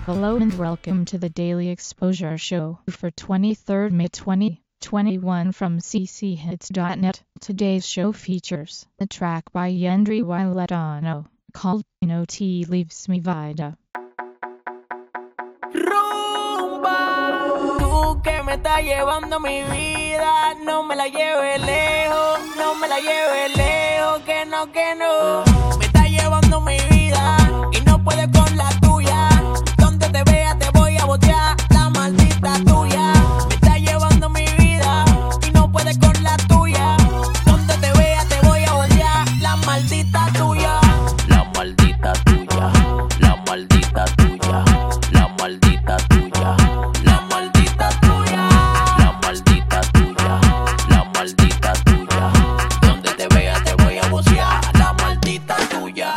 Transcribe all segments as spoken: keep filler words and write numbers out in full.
Hello and welcome to the Daily Exposure Show for twenty-third May twenty twenty-one from c c hits dot net. Today's show features a track by Yendri Wailetano called No Te Leaves Me Vida. Rumba, tú que me estás llevando mi vida, no me la lleves lejos, no me la lleves lejos, que no, que no. Me estás llevando mi vida y no puedes con la tuya. Donde te vea te voy a botear, la maldita tuya. Me estás llevando mi vida y no puedes con la tuya. Donde te vea te voy a botear, la maldita tuya. La maldita tuya, la maldita tuya, la maldita tuya, la maldita tuya, la maldita tuya, la maldita tuya. Donde te vea te voy a bocear, la maldita tuya.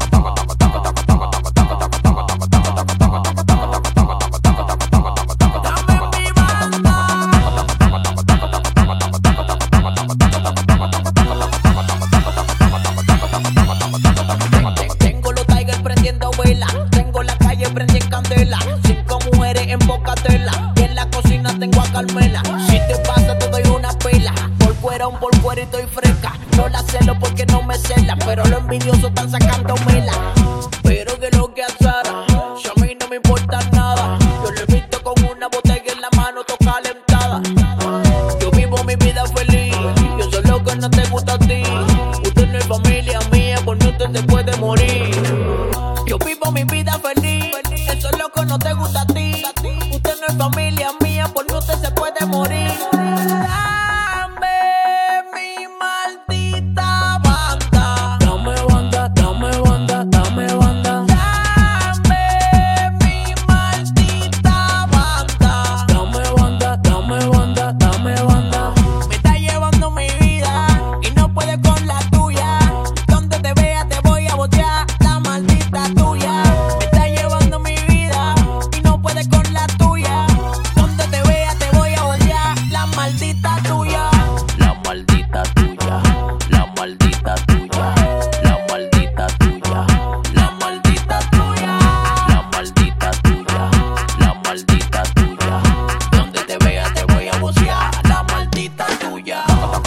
Tengo los Tigers prendiendo vela, tengo la calle prendí en candela, cinco mujeres en boca tela, y en la cocina tengo a Carmela. Si te pasa te doy una pela, por fuera un por fuera y estoy fresca. No la celo porque no me cela, pero los envidiosos están sacándomela. Pero que lo que azara, si a mí no me importa nada, yo lo he visto con una botella en la mano, toca calentada. Yo vivo mi vida feliz, yo soy lo que no te gusta a ti. Usted no es familia mía, por mí usted se puede morir. Yo vivo mi vida feliz, eso es lo que no te gusta a ti. Usted no es familia mía, por mí usted se puede morir. Dame mi maldita banda, dame banda, dame banda, dame banda. Dame mi maldita banda, dame banda, dame banda, dame banda. Me está llevando mi vida y no puedes con la tuya. Donde te vea te voy a botear, la maldita tuya. Me está llevando mi vida y no puedes con la tuya. Donde te vea te voy a botear, la maldita tuya. La maldita tuya, la maldita tuya, la maldita tuya, la maldita tuya, la maldita tuya, la maldita tuya. Donde te vea te voy a bocear, la maldita tuya.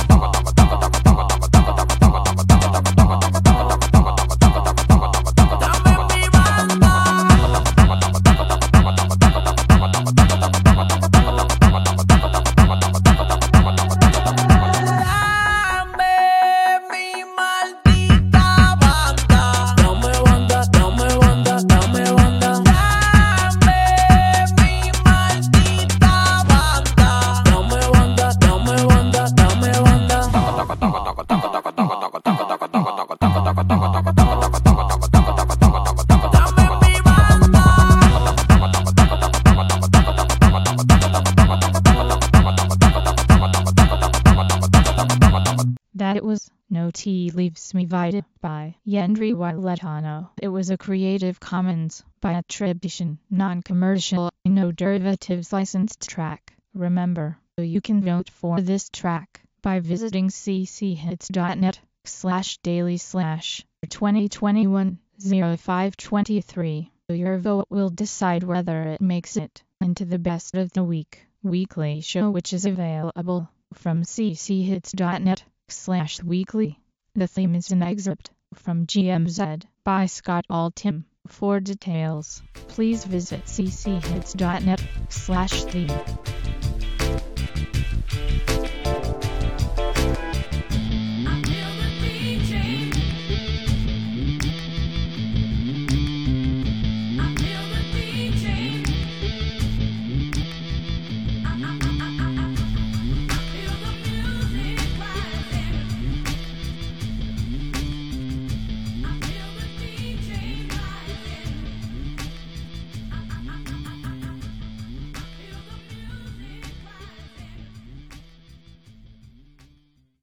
Dame mi banda. Dame mi maldita banda, dame banda, dame banda, dame banda. Dame mi maldita banda, dame banda, dame banda, dame banda. Dame mi banda. That it was No Te Leaves Me Vida by Yendri Wailetano. It was a Creative Commons by attribution, non-commercial, no derivatives licensed track. Remember, you can vote for this track by visiting c c hits dot net slash daily slash twenty twenty-one oh five twenty-three. Your vote will decide whether it makes it into the best of the week weekly show, which is available from c c hits dot net slash weekly. The theme is an excerpt from G M Z by Scott Altham. For details, please visit c c hits dot net slash theme.